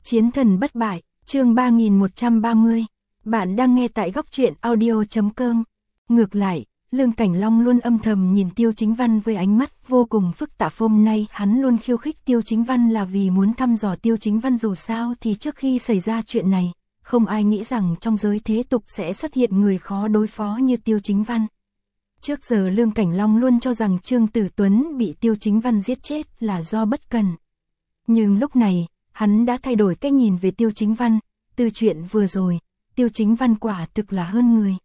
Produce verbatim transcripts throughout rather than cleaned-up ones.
Chiến thần bất bại, chương ba nghìn một trăm ba mươi. Bạn đang nghe tại góc truyện audio chấm com. Ngược lại, Lương Cảnh Long luôn âm thầm nhìn Tiêu Chính Văn với ánh mắt vô cùng phức tạp. Hôm nay hắn luôn khiêu khích Tiêu Chính Văn là vì muốn thăm dò Tiêu Chính Văn, dù sao thì trước khi xảy ra chuyện này, không ai nghĩ rằng trong giới thế tục sẽ xuất hiện người khó đối phó như Tiêu Chính Văn. Trước giờ Lương Cảnh Long luôn cho rằng Trương Tử Tuấn bị Tiêu Chính Văn giết chết là do bất cần. Nhưng lúc này, hắn đã thay đổi cách nhìn về Tiêu Chính Văn. Từ chuyện vừa rồi, Tiêu Chính Văn quả thực là hơn người.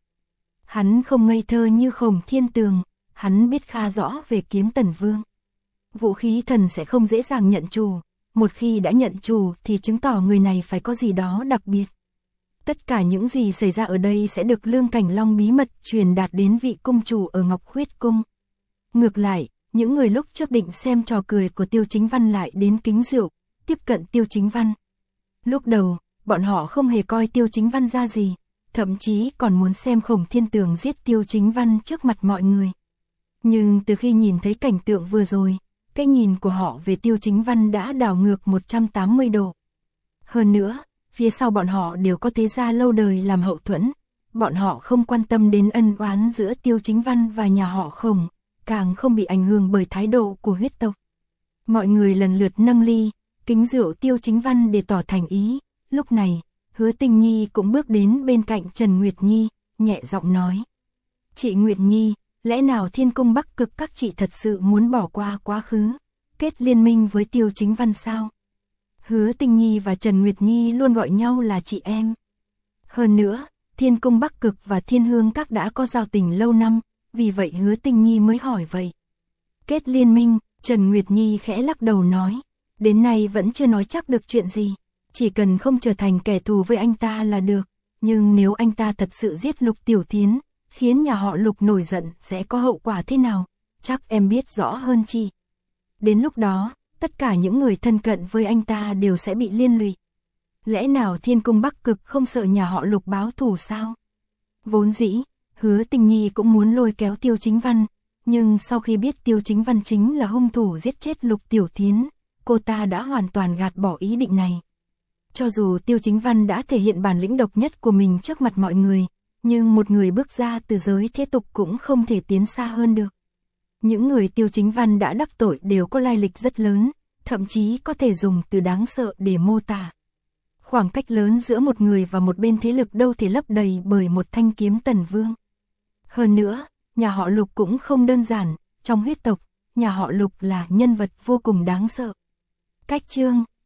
Hắn không ngây thơ như Khổng Thiên Tường, hắn biết khá rõ về Kiếm Tần Vương. Vũ khí thần sẽ không dễ dàng nhận chủ, một khi đã nhận chủ thì chứng tỏ người này phải có gì đó đặc biệt. Tất cả những gì xảy ra ở đây sẽ được Lương Cảnh Long bí mật truyền đạt đến vị cung chủ ở Ngọc Khuyết Cung. Ngược lại, những người lúc trước định xem trò cười của Tiêu Chính Văn lại đến kính rượu, tiếp cận Tiêu Chính Văn. Lúc đầu, bọn họ không hề coi Tiêu Chính Văn ra gì, thậm chí còn muốn xem Khổng Thiên Tường giết Tiêu Chính Văn trước mặt mọi người. Nhưng từ khi nhìn thấy cảnh tượng vừa rồi, cái nhìn của họ về Tiêu Chính Văn đã đảo ngược một trăm tám mươi độ. Hơn nữa, phía sau bọn họ đều có thế gia lâu đời làm hậu thuẫn, bọn họ không quan tâm đến ân oán giữa Tiêu Chính Văn và nhà họ Khổng, càng không bị ảnh hưởng bởi thái độ của huyết tộc. Mọi người lần lượt nâng ly, kính rượu Tiêu Chính Văn để tỏ thành ý. Lúc này, Hứa Tình Nhi cũng bước đến bên cạnh Trần Nguyệt Nhi, nhẹ giọng nói: "Chị Nguyệt Nhi, lẽ nào Thiên Cung Bắc Cực các chị thật sự muốn bỏ qua quá khứ, kết liên minh với Tiêu Chính Văn sao?" Hứa Tình Nhi và Trần Nguyệt Nhi luôn gọi nhau là chị em. Hơn nữa, Thiên Cung Bắc Cực và Thiên Hương Các đã có giao tình lâu năm, vì vậy Hứa Tình Nhi mới hỏi vậy. Kết liên minh, Trần Nguyệt Nhi khẽ lắc đầu nói: "Đến nay vẫn chưa nói chắc được chuyện gì, chỉ cần không trở thành kẻ thù với anh ta là được, nhưng nếu anh ta thật sự giết Lục Tiểu Thiến, khiến nhà họ Lục nổi giận sẽ có hậu quả thế nào, chắc em biết rõ hơn chị. Đến lúc đó, tất cả những người thân cận với anh ta đều sẽ bị liên lụy. Lẽ nào Thiên Cung Bắc Cực không sợ nhà họ Lục báo thù sao?" Vốn dĩ, Hứa Tình Nhi cũng muốn lôi kéo Tiêu Chính Văn, nhưng sau khi biết Tiêu Chính Văn chính là hung thủ giết chết Lục Tiểu Thiến, cô ta đã hoàn toàn gạt bỏ ý định này. Cho dù Tiêu Chính Văn đã thể hiện bản lĩnh độc nhất của mình trước mặt mọi người, nhưng một người bước ra từ giới thế tục cũng không thể tiến xa hơn được. Những người Tiêu Chính Văn đã đắc tội đều có lai lịch rất lớn, thậm chí có thể dùng từ đáng sợ để mô tả. Khoảng cách lớn giữa một người và một bên thế lực đâu thể lấp đầy bởi một thanh kiếm Tần Vương. Hơn nữa, nhà họ Lục cũng không đơn giản, trong huyết tộc, nhà họ Lục là nhân vật vô cùng đáng sợ. Cách chương,